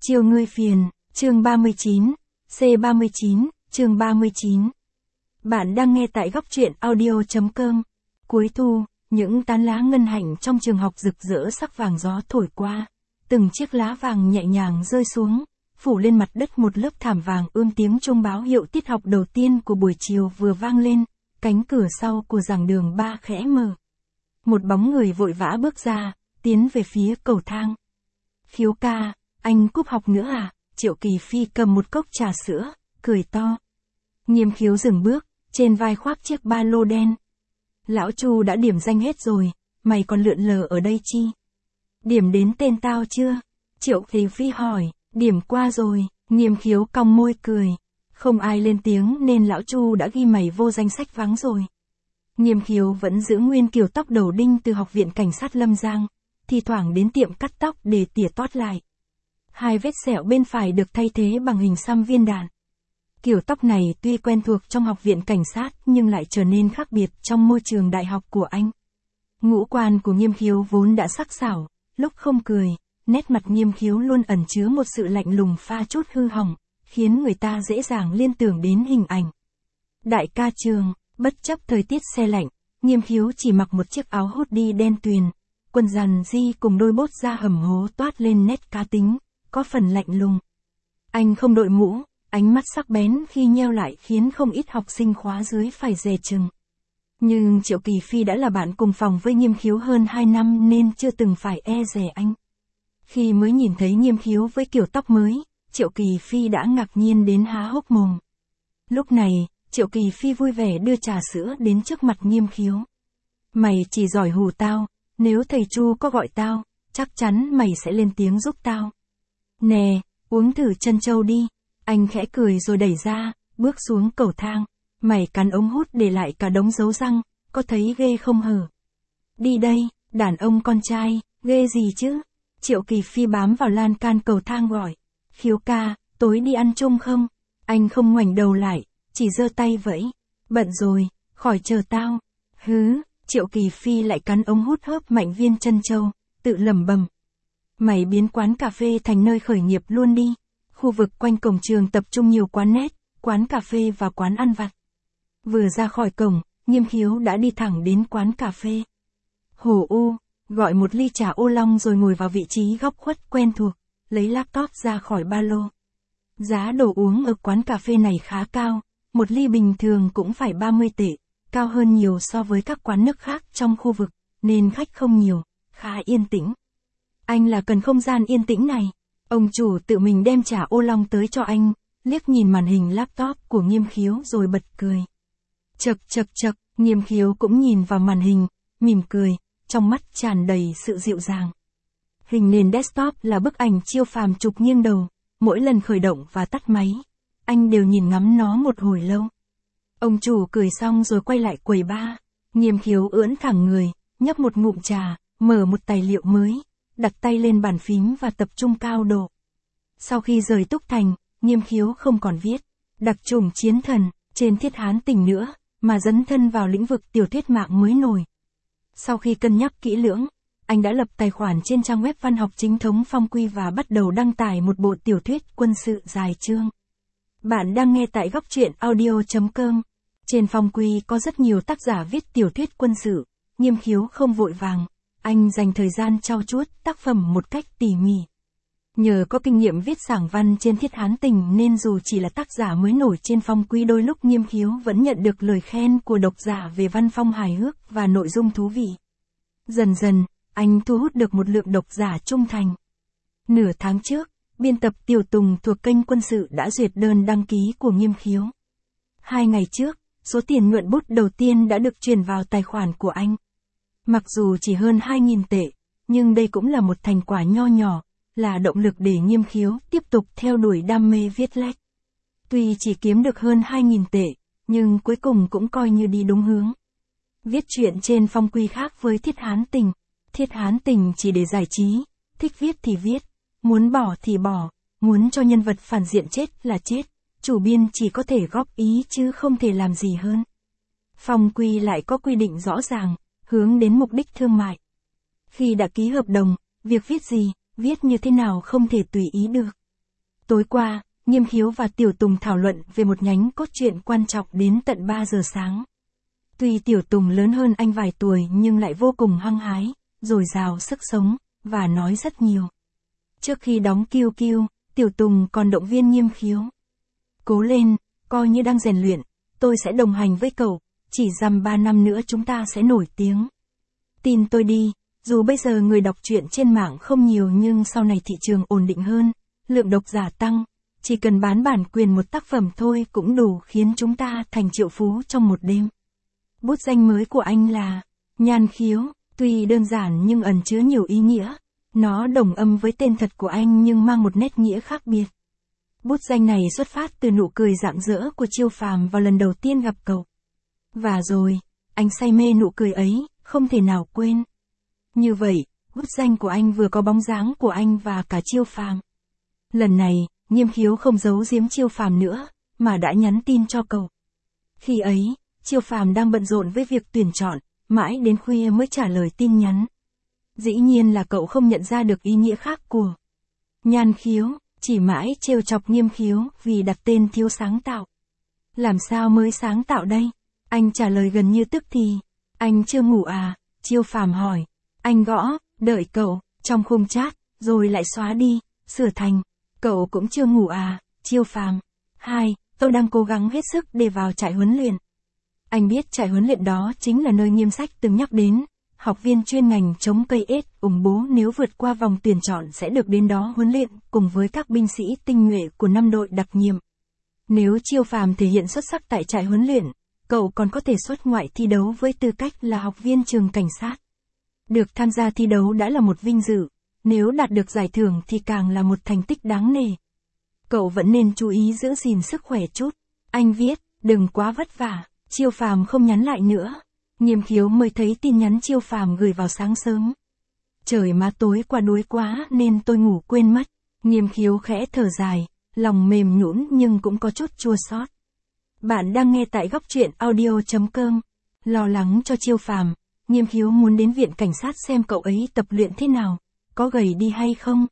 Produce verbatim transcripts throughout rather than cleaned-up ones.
Chiều ngươi phiền, chương ba mươi chín, C ba mươi chín, chương ba mươi chín. Bạn đang nghe tại góc truyện audio.com. Cuối thu, những tán lá ngân hạnh trong trường học rực rỡ sắc vàng gió thổi qua. Từng chiếc lá vàng nhẹ nhàng rơi xuống, phủ lên mặt đất một lớp thảm vàng ươm tiếng chuông báo hiệu tiết học đầu tiên của buổi chiều vừa vang lên, cánh cửa sau của giảng đường ba khẽ mở. Một bóng người vội vã bước ra, tiến về phía cầu thang. Khiếu ca, anh cúp học nữa à? Triệu Kỳ Phi cầm một cốc trà sữa, cười to. Nghiêm Khiếu dừng bước, trên vai khoác chiếc ba lô đen. Lão Chu đã điểm danh hết rồi, mày còn lượn lờ ở đây chi? Điểm đến tên tao chưa? Triệu Kỳ Phi hỏi, điểm qua rồi, Nghiêm Khiếu cong môi cười. Không ai lên tiếng nên lão Chu đã ghi mày vô danh sách vắng rồi. Nghiêm Khiếu vẫn giữ nguyên kiểu tóc đầu đinh từ học viện cảnh sát Lâm Giang, thi thoảng đến tiệm cắt tóc để tỉa tót lại. Hai vết sẹo bên phải được thay thế bằng hình xăm viên đạn. Kiểu tóc này tuy quen thuộc trong học viện cảnh sát nhưng lại trở nên khác biệt trong môi trường đại học của anh. Ngũ quan của Nghiêm Khiếu vốn đã sắc sảo, lúc không cười, nét mặt Nghiêm Khiếu luôn ẩn chứa một sự lạnh lùng pha chút hư hỏng, khiến người ta dễ dàng liên tưởng đến hình ảnh. Đại ca trường, bất chấp thời tiết se lạnh, Nghiêm Khiếu chỉ mặc một chiếc áo hoodie đen tuyền, quần giàn di cùng đôi bốt da hầm hố toát lên nét cá tính, có phần lạnh lùng. Anh không đội mũ, ánh mắt sắc bén khi nheo lại khiến không ít học sinh khóa dưới phải dè chừng. Nhưng Triệu Kỳ Phi đã là bạn cùng phòng với Nghiêm Khiếu hơn hai năm nên chưa từng phải e dè anh. Khi mới nhìn thấy Nghiêm Khiếu với kiểu tóc mới, Triệu Kỳ Phi đã ngạc nhiên đến há hốc mồm. Lúc này, Triệu Kỳ Phi vui vẻ đưa trà sữa đến trước mặt Nghiêm Khiếu. Mày chỉ giỏi hù tao, nếu thầy Chu có gọi tao, chắc chắn mày sẽ lên tiếng giúp tao. Nè, uống thử chân châu đi. Anh khẽ cười rồi đẩy ra, bước xuống cầu thang. Mày cắn ống hút để lại cả đống dấu răng, có thấy ghê không hở? Đi đây, đàn ông con trai, ghê gì chứ? Triệu Kỳ Phi bám vào lan can cầu thang gọi. Khiếu ca, tối đi ăn chung không? Anh không ngoảnh đầu lại, chỉ giơ tay vẫy. Bận rồi, khỏi chờ tao. Hứ, Triệu Kỳ Phi lại cắn ống hút hớp mạnh viên chân châu, tự lẩm bẩm. Mày biến quán cà phê thành nơi khởi nghiệp luôn đi. Khu vực quanh cổng trường tập trung nhiều quán net, quán cà phê và quán ăn vặt. Vừa ra khỏi cổng, Nghiêm Khiếu đã đi thẳng đến quán cà phê. Hồ U, gọi một ly trà ô long rồi ngồi vào vị trí góc khuất quen thuộc, lấy laptop ra khỏi ba lô. Giá đồ uống ở quán cà phê này khá cao, một ly bình thường cũng phải ba mươi tệ, cao hơn nhiều so với các quán nước khác trong khu vực, nên khách không nhiều, khá yên tĩnh. Anh là cần không gian yên tĩnh này. Ông chủ tự mình đem trà ô long tới cho anh, liếc nhìn màn hình laptop của Nghiêm Khiếu rồi bật cười. Chậc chậc chậc, Nghiêm Khiếu cũng nhìn vào màn hình, mỉm cười, trong mắt tràn đầy sự dịu dàng. Hình nền desktop là bức ảnh chiêu phàm chụp nghiêng đầu, mỗi lần khởi động và tắt máy, anh đều nhìn ngắm nó một hồi lâu. Ông chủ cười xong rồi quay lại quầy bar. Nghiêm Khiếu ưỡn thẳng người, nhấp một ngụm trà, mở một tài liệu mới, đặt tay lên bàn phím và tập trung cao độ. Sau khi rời Túc Thành, Nghiêm Khiếu không còn viết đặc trùng chiến thần trên Thiết Hán Tình nữa, mà dấn thân vào lĩnh vực tiểu thuyết mạng mới nổi. Sau khi cân nhắc kỹ lưỡng, anh đã lập tài khoản trên trang web văn học chính thống Phong Quy và bắt đầu đăng tải một bộ tiểu thuyết quân sự dài chương. Bạn đang nghe tại góc truyện audio.com. Trên Phong Quy có rất nhiều tác giả viết tiểu thuyết quân sự, Nghiêm Khiếu không vội vàng. Anh dành thời gian trau chuốt tác phẩm một cách tỉ mỉ. Nhờ có kinh nghiệm viết sảng văn trên Thiết Hán Tình nên dù chỉ là tác giả mới nổi trên Phong Quy, đôi lúc Nghiêm Khiếu vẫn nhận được lời khen của độc giả về văn phong hài hước và nội dung thú vị. Dần dần, anh thu hút được một lượng độc giả trung thành. Nửa tháng trước, biên tập Tiểu Tùng thuộc kênh quân sự đã duyệt đơn đăng ký của Nghiêm Khiếu. Hai ngày trước, số tiền nhuận bút đầu tiên đã được chuyển vào tài khoản của anh. Mặc dù chỉ hơn hai nghìn tệ, nhưng đây cũng là một thành quả nho nhỏ, là động lực để Nghiêm Khiếu tiếp tục theo đuổi đam mê viết lách. Tuy chỉ kiếm được hơn hai nghìn tệ, nhưng cuối cùng cũng coi như đi đúng hướng. Viết truyện trên Phong Quy khác với Thiết Hán Tình. Thiết Hán Tình chỉ để giải trí, thích viết thì viết, muốn bỏ thì bỏ, muốn cho nhân vật phản diện chết là chết, chủ biên chỉ có thể góp ý chứ không thể làm gì hơn. Phong Quy lại có quy định rõ ràng, hướng đến mục đích thương mại. Khi đã ký hợp đồng, việc viết gì, viết như thế nào không thể tùy ý được. Tối qua, Nghiêm Khiếu và Tiểu Tùng thảo luận về một nhánh cốt truyện quan trọng đến tận ba giờ sáng. Tuy Tiểu Tùng lớn hơn anh vài tuổi nhưng lại vô cùng hăng hái, dồi dào sức sống, và nói rất nhiều. Trước khi đóng kiêu kiêu, Tiểu Tùng còn động viên Nghiêm Khiếu. Cố lên, coi như đang rèn luyện, tôi sẽ đồng hành với cậu, chỉ dăm ba năm nữa chúng ta sẽ nổi tiếng. Tin tôi đi, dù bây giờ người đọc truyện trên mạng không nhiều nhưng sau này thị trường ổn định hơn, lượng độc giả tăng, chỉ cần bán bản quyền một tác phẩm thôi cũng đủ khiến chúng ta thành triệu phú trong một đêm. Bút danh mới của anh là Nhan Khiếu, tuy đơn giản nhưng ẩn chứa nhiều ý nghĩa. Nó đồng âm với tên thật của anh nhưng mang một nét nghĩa khác biệt. Bút danh này xuất phát từ nụ cười rạng rỡ của Chiêu Phàm vào lần đầu tiên gặp cậu. Và rồi, anh say mê nụ cười ấy, không thể nào quên. Như vậy, bút danh của anh vừa có bóng dáng của anh và cả Chiêu Phàm. Lần này, Nghiêm Khiếu không giấu giếm Chiêu Phàm nữa, mà đã nhắn tin cho cậu. Khi ấy, Chiêu Phàm đang bận rộn với việc tuyển chọn, mãi đến khuya mới trả lời tin nhắn. Dĩ nhiên là cậu không nhận ra được ý nghĩa khác của Nhan Khiếu, chỉ mãi trêu chọc Nghiêm Khiếu vì đặt tên thiếu sáng tạo. Làm sao mới sáng tạo đây? Anh trả lời gần như tức thì. Anh chưa ngủ à? Chiêu Phàm hỏi. Anh gõ, đợi cậu, trong khung chat, rồi lại xóa đi, sửa thành. Cậu cũng chưa ngủ à? Chiêu Phàm. Hai, tôi đang cố gắng hết sức để vào trại huấn luyện. Anh biết trại huấn luyện đó chính là nơi Nghiêm Sách từng nhắc đến. Học viên chuyên ngành chống cây ết ủng bố nếu vượt qua vòng tuyển chọn sẽ được đến đó huấn luyện cùng với các binh sĩ tinh nhuệ của năm đội đặc nhiệm. Nếu Chiêu Phàm thể hiện xuất sắc tại trại huấn luyện, cậu còn có thể xuất ngoại thi đấu với tư cách là học viên trường cảnh sát. Được tham gia thi đấu đã là một vinh dự, nếu đạt được giải thưởng thì càng là một thành tích đáng nể. Cậu vẫn nên chú ý giữ gìn sức khỏe chút. Anh viết, đừng quá vất vả. Chiêu Phàm không nhắn lại nữa. Nghiêm Khiếu mới thấy tin nhắn Chiêu Phàm gửi vào sáng sớm. Trời má tối qua đuối quá nên tôi ngủ quên mất. Nghiêm Khiếu khẽ thở dài, lòng mềm nhũn nhưng cũng có chút chua xót. Bạn đang nghe tại góc truyện audio chấm com. Lo lắng cho Chiêu Phàm, Nghiêm Khiếu muốn đến viện cảnh sát xem cậu ấy tập luyện thế nào, có gầy đi hay không.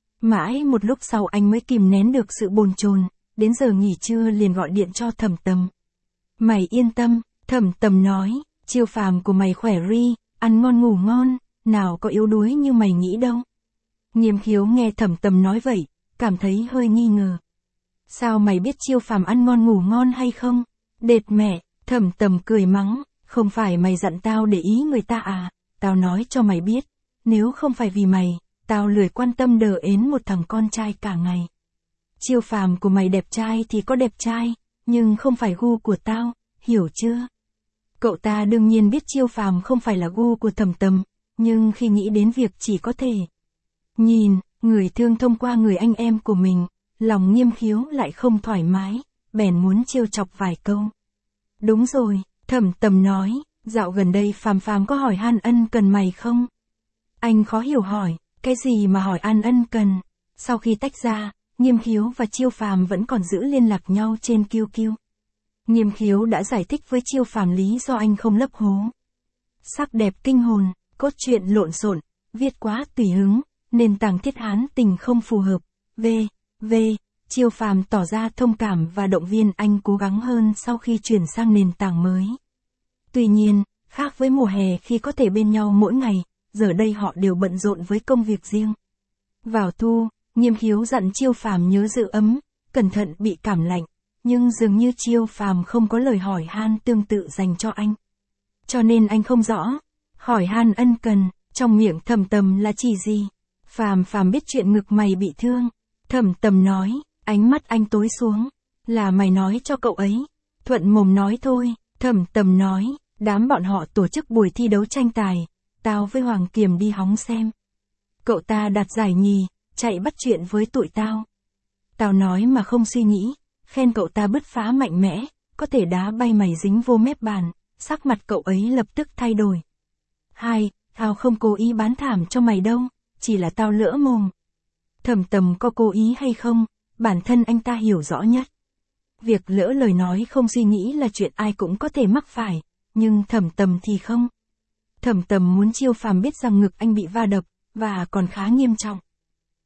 Mãi một lúc sau anh mới kìm nén được sự bồn chồn, đến giờ nghỉ trưa liền gọi điện cho Thẩm Tầm. Mày yên tâm, Thẩm Tầm nói. Chiêu Phàm của mày khỏe ri, ăn ngon ngủ ngon, nào có yếu đuối như mày nghĩ đâu. Nghiêm Khiếu nghe Thẩm Tầm nói vậy, cảm thấy hơi nghi ngờ. Sao mày biết Chiêu Phàm ăn ngon ngủ ngon hay không? Đệt mẹ, Thẩm Tầm cười mắng, không phải mày dặn tao để ý người ta à, tao nói cho mày biết, nếu không phải vì mày, tao lười quan tâm đờ ến một thằng con trai cả ngày. Chiêu Phàm của mày đẹp trai thì có đẹp trai, nhưng không phải gu của tao, hiểu chưa? Cậu ta đương nhiên biết Chiêu Phàm không phải là gu của Thẩm Tầm, nhưng khi nghĩ đến việc chỉ có thể nhìn người thương thông qua người anh em của mình, lòng Nghiêm Khiếu lại không thoải mái, bèn muốn trêu chọc vài câu. Đúng rồi, Thẩm Tầm nói, dạo gần đây Phàm Phàm có hỏi han ân cần mày không? Anh khó hiểu hỏi, cái gì mà hỏi an ân cần? Sau khi tách ra, Nghiêm Khiếu và Chiêu Phàm vẫn còn giữ liên lạc nhau trên Q Q. Nghiêm Khiếu đã giải thích với Chiêu Phàm lý do anh không lấp hố. Sắc đẹp kinh hồn, cốt truyện lộn xộn, viết quá tùy hứng, nền tảng thiết hán tình không phù hợp. V. V. Chiêu Phàm tỏ ra thông cảm và động viên anh cố gắng hơn sau khi chuyển sang nền tảng mới. Tuy nhiên, khác với mùa hè khi có thể bên nhau mỗi ngày, giờ đây họ đều bận rộn với công việc riêng. Vào thu, Nghiêm Khiếu dặn Chiêu Phàm nhớ giữ ấm, cẩn thận bị cảm lạnh. Nhưng dường như Chiêu Phàm không có lời hỏi han tương tự dành cho anh. Cho nên anh không rõ, hỏi han ân cần, trong miệng Thẩm Tầm là chỉ gì. Phàm Phàm biết chuyện ngực mày bị thương. Thẩm Tầm nói, ánh mắt anh tối xuống. Là mày nói cho cậu ấy. Thuận mồm nói thôi. Thẩm Tầm nói, đám bọn họ tổ chức buổi thi đấu tranh tài. Tao với Hoàng Kiềm đi hóng xem. Cậu ta đạt giải nhì, chạy bắt chuyện với tụi tao. Tao nói mà không suy nghĩ. Khen cậu ta bứt phá mạnh mẽ, có thể đá bay mày dính vô mép bàn, sắc mặt cậu ấy lập tức thay đổi. Hai, tao không cố ý bán thảm cho mày đâu, chỉ là tao lỡ mồm. Thẩm Tầm có cố ý hay không, bản thân anh ta hiểu rõ nhất. Việc lỡ lời nói không suy nghĩ là chuyện ai cũng có thể mắc phải, nhưng Thẩm Tầm thì không. Thẩm Tầm muốn Chiêu Phàm biết rằng ngực anh bị va đập, và còn khá nghiêm trọng.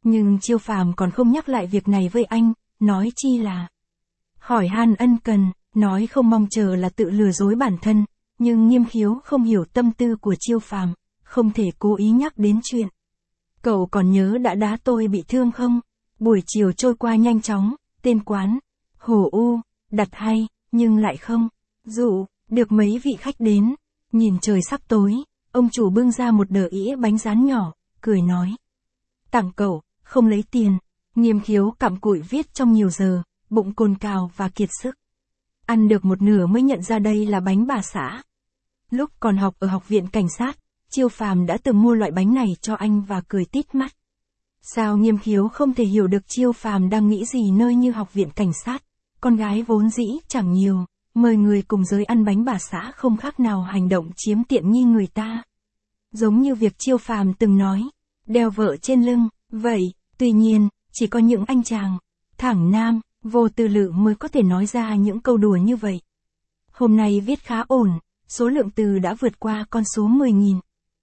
Nhưng Chiêu Phàm còn không nhắc lại việc này với anh, nói chi là hỏi han ân cần, nói không mong chờ là tự lừa dối bản thân, nhưng Nghiêm Khiếu không hiểu tâm tư của Chiêu Phàm, không thể cố ý nhắc đến chuyện. Cậu còn nhớ đã đá tôi bị thương không? Buổi chiều trôi qua nhanh chóng, tên quán, Hồ U, đặt hay, nhưng lại không dụ được mấy vị khách đến. Nhìn trời sắp tối, ông chủ bưng ra một đờ ĩa bánh rán nhỏ, cười nói. Tặng cậu, không lấy tiền. Nghiêm Khiếu cặm cụi viết trong nhiều giờ, bụng cồn cào và kiệt sức. Ăn được một nửa mới nhận ra đây là bánh bà xã. Lúc còn học ở học viện cảnh sát, Chiêu Phàm đã từng mua loại bánh này cho anh và cười tít mắt. Sao Nghiêm Khiếu không thể hiểu được Chiêu Phàm đang nghĩ gì nơi như học viện cảnh sát, con gái vốn dĩ chẳng nhiều, mời người cùng giới ăn bánh bà xã không khác nào hành động chiếm tiện nghi người ta. Giống như việc Chiêu Phàm từng nói, đeo vợ trên lưng, vậy, tuy nhiên, chỉ có những anh chàng, thẳng nam, vô tư lự mới có thể nói ra những câu đùa như vậy. Hôm nay viết khá ổn, số lượng từ đã vượt qua con số mười nghìn.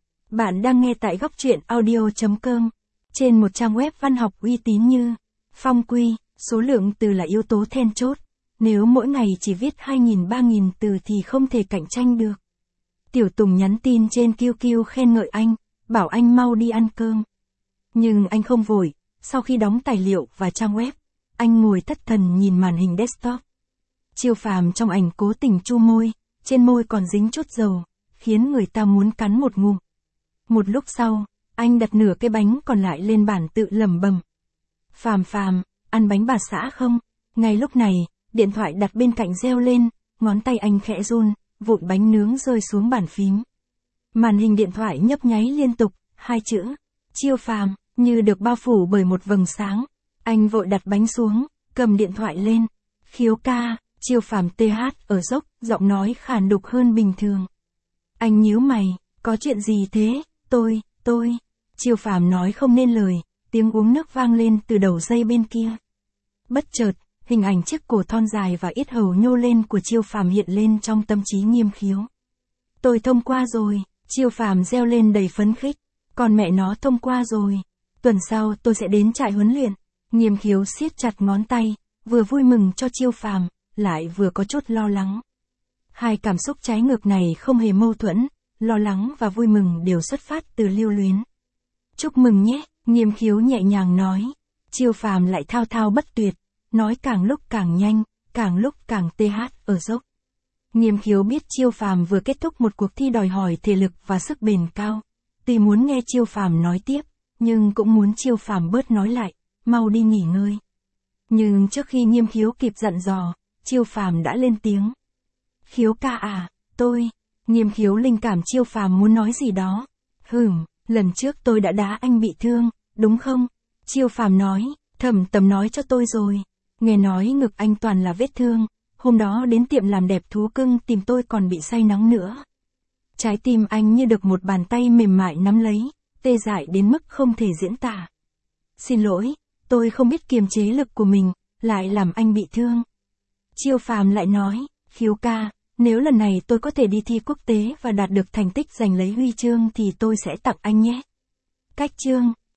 Bạn đang nghe tại góc truyện audio chấm com. Trên một trang web văn học uy tín như Phong Quy, số lượng từ là yếu tố then chốt. Nếu mỗi ngày chỉ viết hai nghìn ba nghìn từ thì không thể cạnh tranh được. Tiểu Tùng nhắn tin trên Q Q khen ngợi anh, bảo anh mau đi ăn cơm. Nhưng anh không vội, sau khi đóng tài liệu và trang web, anh ngồi thất thần nhìn màn hình desktop. Chiêu Phàm trong ảnh cố tình chu môi, trên môi còn dính chút dầu, khiến người ta muốn cắn một ngụm. Một lúc sau, anh đặt nửa cái bánh còn lại lên bàn tự lẩm bẩm. Phàm Phàm, ăn bánh bà xã không? Ngay lúc này, điện thoại đặt bên cạnh reo lên, ngón tay anh khẽ run, vụn bánh nướng rơi xuống bàn phím. Màn hình điện thoại nhấp nháy liên tục, hai chữ, Chiêu Phàm, như được bao phủ bởi một vầng sáng. Anh vội đặt bánh xuống, cầm điện thoại lên. Khiếu ca, Chiêu Phàm tê hát ở dốc, giọng nói khàn đục hơn bình thường. Anh nhíu mày, có chuyện gì thế? Tôi, tôi. Chiêu Phàm nói không nên lời, tiếng uống nước vang lên từ đầu dây bên kia. Bất chợt, hình ảnh chiếc cổ thon dài và yết hầu nhô lên của Chiêu Phàm hiện lên trong tâm trí Nghiêm Khiếu. Tôi thông qua rồi, Chiêu Phàm reo lên đầy phấn khích. Còn mẹ nó thông qua rồi. Tuần sau tôi sẽ đến trại huấn luyện. Nghiêm Khiếu siết chặt ngón tay, vừa vui mừng cho Chiêu Phàm, lại vừa có chút lo lắng. Hai cảm xúc trái ngược này không hề mâu thuẫn, lo lắng và vui mừng đều xuất phát từ lưu luyến. Chúc mừng nhé, Nghiêm Khiếu nhẹ nhàng nói. Chiêu Phàm lại thao thao bất tuyệt, nói càng lúc càng nhanh, càng lúc càng tê hát ở dốc. Nghiêm Khiếu biết Chiêu Phàm vừa kết thúc một cuộc thi đòi hỏi thể lực và sức bền cao. Tuy muốn nghe Chiêu Phàm nói tiếp, nhưng cũng muốn Chiêu Phàm bớt nói lại, mau đi nghỉ ngơi. Nhưng trước khi Nghiêm Khiếu kịp dặn dò, Chiêu Phàm đã lên tiếng. Khiếu ca à, tôi. Nghiêm Khiếu linh cảm Chiêu Phàm muốn nói gì đó. Hửm, lần trước tôi đã đá anh bị thương, đúng không? Chiêu Phàm nói, Thẩm Tầm nói cho tôi rồi. Nghe nói ngực anh toàn là vết thương, hôm đó đến tiệm làm đẹp thú cưng tìm tôi còn bị say nắng nữa. Trái tim anh như được một bàn tay mềm mại nắm lấy, tê dại đến mức không thể diễn tả. Xin lỗi, tôi không biết kiềm chế lực của mình, lại làm anh bị thương. Chiêu Phàm lại nói, Khiếu ca, nếu lần này tôi có thể đi thi quốc tế và đạt được thành tích giành lấy huy chương thì tôi sẽ tặng anh nhé. Cách chương